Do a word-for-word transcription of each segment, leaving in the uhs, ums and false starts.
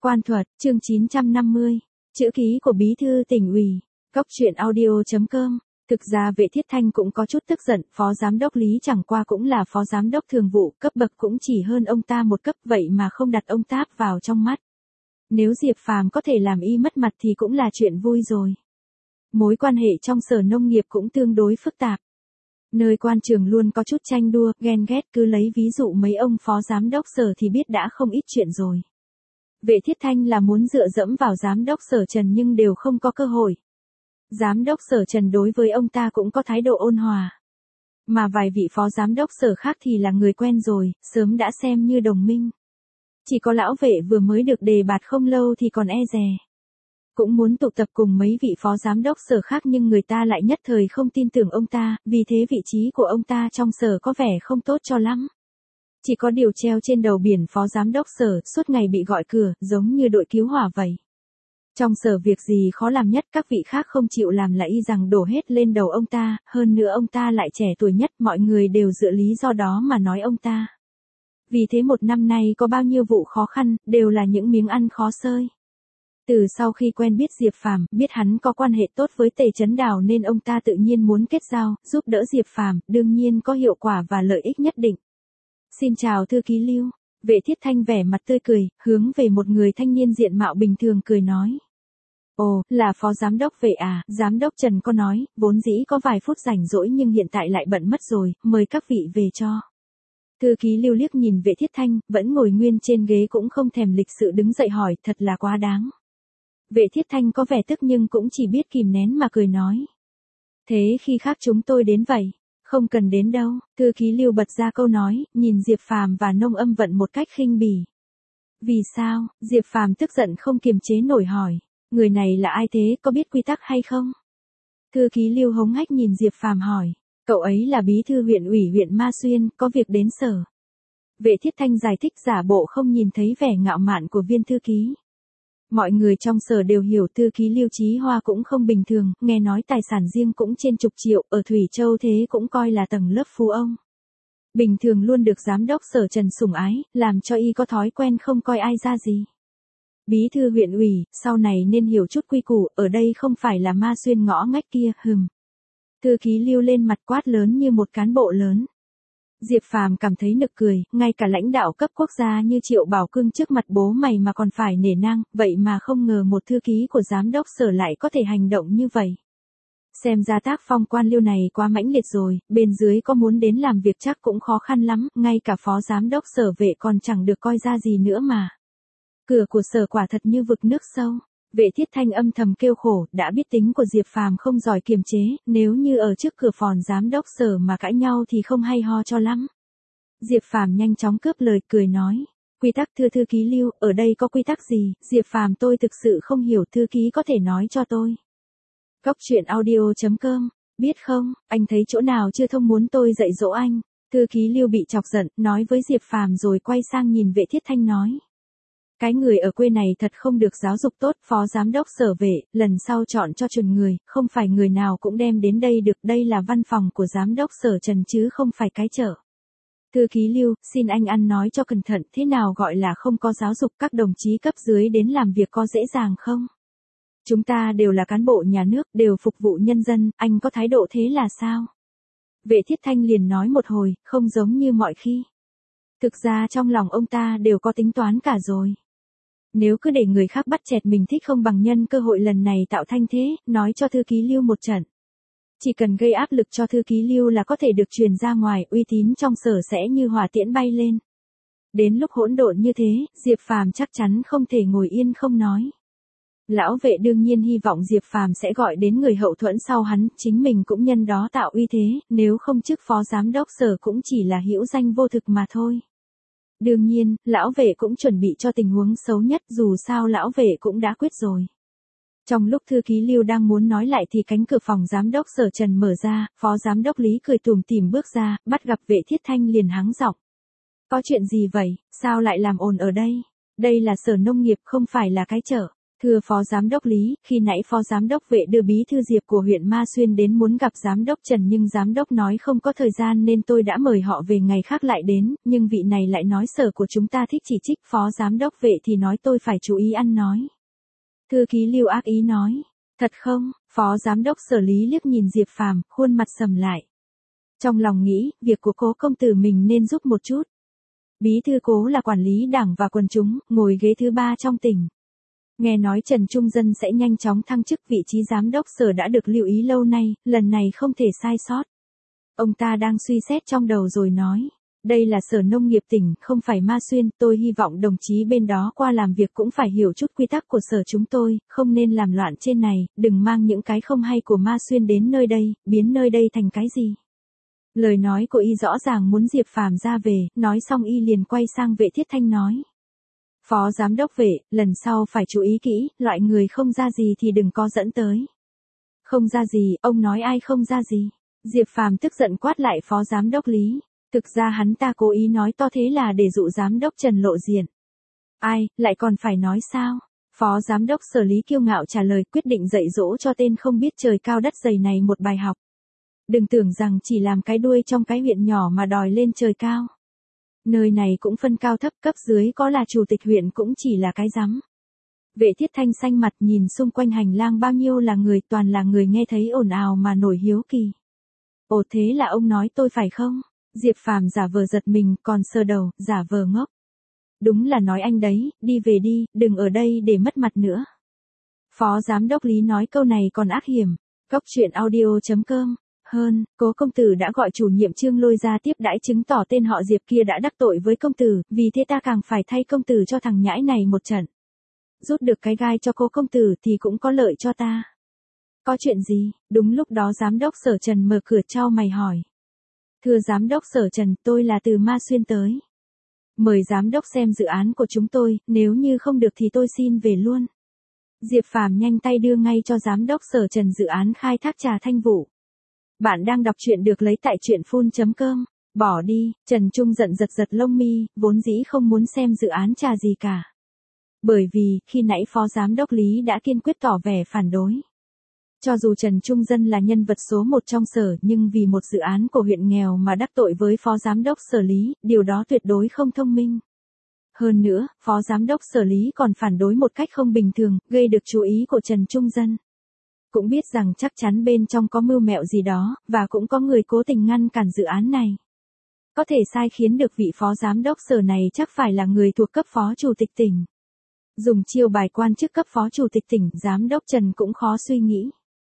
Quan thuật, chương chín trăm năm mươi. Chữ ký của bí thư tỉnh ủy. Cốc truyện audio chấm com. Thực ra Vệ Thiết Thanh cũng có chút tức giận, phó giám đốc Lý chẳng qua cũng là phó giám đốc thường vụ, cấp bậc cũng chỉ hơn ông ta một cấp, vậy mà không đặt ông ta vào trong mắt. Nếu Diệp Phàm có thể làm y mất mặt thì cũng là chuyện vui rồi. Mối quan hệ trong Sở Nông nghiệp cũng tương đối phức tạp. Nơi quan trường luôn có chút tranh đua, ghen ghét, cứ lấy ví dụ mấy ông phó giám đốc Sở thì biết đã không ít chuyện rồi. Vệ Thiết Thanh là muốn dựa dẫm vào giám đốc Sở Trần nhưng đều không có cơ hội. Giám đốc Sở Trần đối với ông ta cũng có thái độ ôn hòa. Mà vài vị phó giám đốc Sở khác thì là người quen rồi, sớm đã xem như đồng minh. Chỉ có lão Vệ vừa mới được đề bạt không lâu thì còn e dè. Cũng muốn tụ tập cùng mấy vị phó giám đốc Sở khác nhưng người ta lại nhất thời không tin tưởng ông ta, vì thế vị trí của ông ta trong Sở có vẻ không tốt cho lắm. Chỉ có điều treo trên đầu biển phó giám đốc Sở, suốt ngày bị gọi cửa, giống như đội cứu hỏa vậy. Trong Sở việc gì khó làm nhất, các vị khác không chịu làm là y rằng đổ hết lên đầu ông ta, hơn nữa ông ta lại trẻ tuổi nhất, mọi người đều dựa lý do đó mà nói ông ta. Vì thế một năm nay có bao nhiêu vụ khó khăn, đều là những miếng ăn khó xơi. Từ sau khi quen biết Diệp Phàm, biết hắn có quan hệ tốt với Tề Chấn Đào nên ông ta tự nhiên muốn kết giao, giúp đỡ Diệp Phàm, đương nhiên có hiệu quả và lợi ích nhất định. Xin chào thư ký Lưu. Vệ Thiết Thanh vẻ mặt tươi cười, hướng về một người thanh niên diện mạo bình thường cười nói. Ồ, là phó giám đốc Vệ à, giám đốc Trần có nói, vốn dĩ có vài phút rảnh rỗi nhưng hiện tại lại bận mất rồi, mời các vị về cho. Thư ký Lưu liếc nhìn Vệ Thiết Thanh, vẫn ngồi nguyên trên ghế cũng không thèm lịch sự đứng dậy hỏi, thật là quá đáng. Vệ Thiết Thanh có vẻ tức nhưng cũng chỉ biết kìm nén mà cười nói. Thế khi khác chúng tôi đến vậy. Không cần đến đâu, thư ký Lưu bật ra câu nói, nhìn Diệp Phàm và Nông Âm Vận một cách khinh bỉ. Vì sao? Diệp Phàm tức giận không kiềm chế nổi hỏi, người này là ai thế, có biết quy tắc hay không? Thư ký Lưu hống hách nhìn Diệp Phàm hỏi, cậu ấy là bí thư huyện ủy huyện Ma Xuyên, có việc đến Sở. Vệ Thiết Thanh giải thích giả bộ không nhìn thấy vẻ ngạo mạn của viên thư ký. Mọi người trong Sở đều hiểu thư ký Lưu Chí Hoa cũng không bình thường, nghe nói tài sản riêng cũng trên chục triệu, ở Thủy Châu thế cũng coi là tầng lớp phú ông. Bình thường luôn được giám đốc Sở Trần sủng ái, làm cho y có thói quen không coi ai ra gì. Bí thư huyện ủy, sau này nên hiểu chút quy củ, ở đây không phải là Ma Xuyên ngõ ngách kia, hừm. Thư ký Lưu lên mặt quát lớn như một cán bộ lớn. Diệp Phàm cảm thấy nực cười, ngay cả lãnh đạo cấp quốc gia như Triệu Bảo Cương trước mặt bố mày mà còn phải nể nang, vậy mà không ngờ một thư ký của giám đốc Sở lại có thể hành động như vậy. Xem ra tác phong quan Liêu này quá mãnh liệt rồi, bên dưới có muốn đến làm việc chắc cũng khó khăn lắm, ngay cả phó giám đốc Sở Vệ còn chẳng được coi ra gì nữa mà. Cửa của Sở quả thật như vực nước sâu. Vệ Thiết Thanh âm thầm kêu khổ, đã biết tính của Diệp Phàm không giỏi kiềm chế, nếu như ở trước cửa phòn giám đốc Sở mà cãi nhau thì không hay ho cho lắm. Diệp Phàm nhanh chóng cướp lời cười nói, quy tắc thưa thư ký Lưu, ở đây có quy tắc gì? Diệp Phàm tôi thực sự không hiểu, thư ký có thể nói cho tôi. Cốc truyện audio chấm com, biết không, anh thấy chỗ nào chưa thông muốn tôi dạy dỗ anh. Thư ký Lưu bị chọc giận, nói với Diệp Phàm rồi quay sang nhìn Vệ Thiết Thanh nói. Cái người ở quê này thật không được giáo dục tốt, phó giám đốc Sở Vệ, lần sau chọn cho chuẩn người, không phải người nào cũng đem đến đây được, đây là văn phòng của giám đốc Sở Trần chứ không phải cái chợ. Thư ký Lưu, xin anh ăn nói cho cẩn thận, thế nào gọi là không có giáo dục, các đồng chí cấp dưới đến làm việc có dễ dàng không? Chúng ta đều là cán bộ nhà nước, đều phục vụ nhân dân, anh có thái độ thế là sao? Vệ Thiết Thanh liền nói một hồi, không giống như mọi khi. Thực ra trong lòng ông ta đều có tính toán cả rồi. Nếu cứ để người khác bắt chẹt mình thích không bằng nhân cơ hội lần này tạo thanh thế, nói cho thư ký Lưu một trận. Chỉ cần gây áp lực cho thư ký Lưu là có thể được truyền ra ngoài, uy tín trong Sở sẽ như hỏa tiễn bay lên. Đến lúc hỗn độn như thế, Diệp Phàm chắc chắn không thể ngồi yên không nói. Lão Vệ đương nhiên hy vọng Diệp Phàm sẽ gọi đến người hậu thuẫn sau hắn, chính mình cũng nhân đó tạo uy thế, nếu không chức phó giám đốc Sở cũng chỉ là hữu danh vô thực mà thôi. Đương nhiên, lão Vệ cũng chuẩn bị cho tình huống xấu nhất, dù sao lão Vệ cũng đã quyết rồi. Trong lúc thư ký Lưu đang muốn nói lại thì cánh cửa phòng giám đốc Sở Trần mở ra, phó giám đốc Lý cười tủm tỉm bước ra, bắt gặp Vệ Thiết Thanh liền hắng giọng. Có chuyện gì vậy, sao lại làm ồn ở đây? Đây là Sở Nông nghiệp không phải là cái chợ. Thưa Phó Giám đốc Lý, khi nãy Phó Giám đốc Vệ đưa bí thư Diệp của huyện Ma Xuyên đến muốn gặp Giám đốc Trần nhưng Giám đốc nói không có thời gian nên tôi đã mời họ về ngày khác lại đến, nhưng vị này lại nói sở của chúng ta thích chỉ trích Phó Giám đốc Vệ thì nói tôi phải chú ý ăn nói. Thư ký Lưu ác ý nói, thật không? Phó Giám đốc Sở Lý liếc nhìn Diệp Phàm, khuôn mặt sầm lại. Trong lòng nghĩ, việc của Cố công tử mình nên giúp một chút. Bí thư Cố là quản lý đảng và quần chúng, ngồi ghế thứ ba trong tỉnh. Nghe nói Trần Trung Dân sẽ nhanh chóng thăng chức vị trí giám đốc sở đã được lưu ý lâu nay, lần này không thể sai sót. Ông ta đang suy xét trong đầu rồi nói, đây là sở nông nghiệp tỉnh, không phải Ma Xuyên, tôi hy vọng đồng chí bên đó qua làm việc cũng phải hiểu chút quy tắc của sở chúng tôi, không nên làm loạn trên này, đừng mang những cái không hay của Ma Xuyên đến nơi đây, biến nơi đây thành cái gì. Lời nói của y rõ ràng muốn Diệp Phàm ra về, nói xong y liền quay sang Vệ Thiết Thanh nói. Phó Giám đốc Vệ, lần sau phải chú ý kỹ, loại người không ra gì thì đừng có dẫn tới. Không ra gì, ông nói ai không ra gì? Diệp Phàm tức giận quát lại Phó Giám đốc Lý. Thực ra hắn ta cố ý nói to thế là để dụ Giám đốc Trần lộ diện. Ai, lại còn phải nói sao? Phó Giám đốc Sở Lý kiêu ngạo trả lời quyết định dạy dỗ cho tên không biết trời cao đất dày này một bài học. Đừng tưởng rằng chỉ làm cái đuôi trong cái huyện nhỏ mà đòi lên trời cao. Nơi này cũng phân cao thấp, cấp dưới có là chủ tịch huyện cũng chỉ là cái rắm. Vệ Thiết Thanh xanh mặt nhìn xung quanh hành lang bao nhiêu là người, toàn là người nghe thấy ồn ào mà nổi hiếu kỳ. Ồ thế là ông nói tôi phải không? Diệp Phàm giả vờ giật mình, còn sờ đầu, giả vờ ngốc. Đúng là nói anh đấy, đi về đi, đừng ở đây để mất mặt nữa. Phó Giám đốc Lý nói câu này còn ác hiểm. Cốc truyện audio chấm com. Hơn, Cố công tử đã gọi chủ nhiệm Trương Lôi ra tiếp đãi chứng tỏ tên họ Diệp kia đã đắc tội với công tử, vì thế ta càng phải thay công tử cho thằng nhãi này một trận. Rút được cái gai cho Cố công tử thì cũng có lợi cho ta. Có chuyện gì? Đúng lúc đó Giám đốc Sở Trần mở cửa chau mày hỏi. Thưa Giám đốc Sở Trần, tôi là từ Ma Xuyên tới. Mời Giám đốc xem dự án của chúng tôi, nếu như không được thì tôi xin về luôn. Diệp Phàm nhanh tay đưa ngay cho Giám đốc Sở Trần dự án khai thác trà Thanh Vũ. Bạn đang đọc truyện được lấy tại truyện phun chấm com. Bỏ đi, Trần Trung giận giật giật lông mi, vốn dĩ không muốn xem dự án trà gì cả. Bởi vì, khi nãy Phó Giám đốc Lý đã kiên quyết tỏ vẻ phản đối. Cho dù Trần Trung Dân là nhân vật số một trong sở nhưng vì một dự án của huyện nghèo mà đắc tội với Phó Giám đốc Sở Lý, điều đó tuyệt đối không thông minh. Hơn nữa, Phó Giám đốc Sở Lý còn phản đối một cách không bình thường, gây được chú ý của Trần Trung Dân. Cũng biết rằng chắc chắn bên trong có mưu mẹo gì đó, và cũng có người cố tình ngăn cản dự án này. Có thể sai khiến được vị Phó Giám đốc Sở này chắc phải là người thuộc cấp Phó Chủ tịch tỉnh. Dùng chiêu bài quan chức cấp Phó Chủ tịch tỉnh, Giám đốc Trần cũng khó suy nghĩ.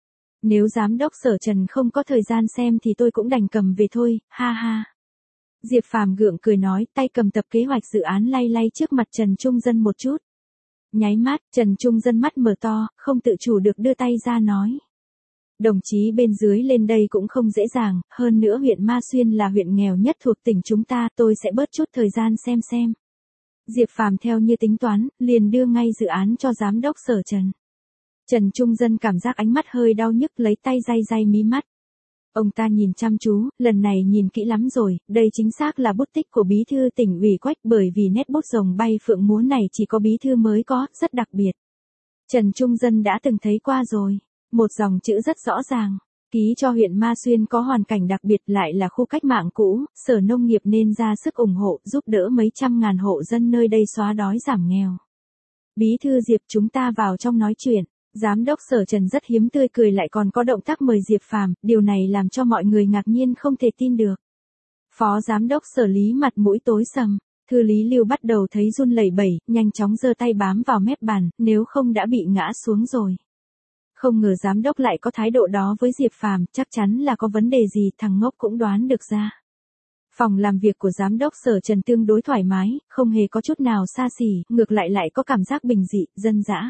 Nếu Giám đốc Sở Trần không có thời gian xem thì tôi cũng đành cầm về thôi, ha ha. Diệp Phàm gượng cười nói, tay cầm tập kế hoạch dự án lay lay trước mặt Trần Trung Dân một chút. Nháy mắt, Trần Trung Dân mắt mở to, không tự chủ được đưa tay ra nói. Đồng chí bên dưới lên đây cũng không dễ dàng, hơn nữa huyện Ma Xuyên là huyện nghèo nhất thuộc tỉnh chúng ta, tôi sẽ bớt chút thời gian xem xem. Diệp Phàm theo như tính toán, liền đưa ngay dự án cho Giám đốc Sở Trần. Trần Trung Dân cảm giác ánh mắt hơi đau nhức lấy tay day day mí mắt. Ông ta nhìn chăm chú, lần này nhìn kỹ lắm rồi, đây chính xác là bút tích của bí thư tỉnh ủy Quách bởi vì nét bút rồng bay phượng múa này chỉ có bí thư mới có, rất đặc biệt. Trần Trung Dân đã từng thấy qua rồi, một dòng chữ rất rõ ràng, ký cho huyện Ma Xuyên có hoàn cảnh đặc biệt lại là khu cách mạng cũ, Sở Nông nghiệp nên ra sức ủng hộ giúp đỡ mấy trăm ngàn hộ dân nơi đây xóa đói giảm nghèo. Bí thư Diệp chúng ta vào trong nói chuyện. Giám đốc Sở Trần rất hiếm tươi cười lại còn có động tác mời Diệp Phàm, điều này làm cho mọi người ngạc nhiên không thể tin được. Phó Giám đốc Sở Lý mặt mũi tối sầm, Thư Lý Lưu bắt đầu thấy run lẩy bẩy, nhanh chóng giơ tay bám vào mép bàn, nếu không đã bị ngã xuống rồi. Không ngờ Giám đốc lại có thái độ đó với Diệp Phàm, chắc chắn là có vấn đề gì, thằng ngốc cũng đoán được ra. Phòng làm việc của Giám đốc Sở Trần tương đối thoải mái, không hề có chút nào xa xỉ, ngược lại lại có cảm giác bình dị, dân dã.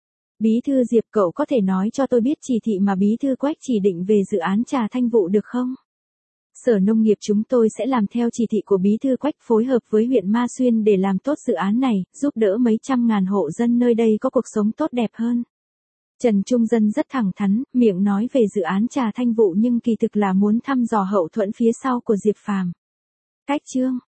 Bí thư Diệp cậu có thể nói cho tôi biết chỉ thị mà bí thư Quách chỉ định về dự án trà Thanh Vũ được không? Sở Nông nghiệp chúng tôi sẽ làm theo chỉ thị của bí thư Quách phối hợp với huyện Ma Xuyên để làm tốt dự án này, giúp đỡ mấy trăm ngàn hộ dân nơi đây có cuộc sống tốt đẹp hơn. Trần Trung Dân rất thẳng thắn, miệng nói về dự án trà Thanh Vũ nhưng kỳ thực là muốn thăm dò hậu thuẫn phía sau của Diệp Phàm. Cách chương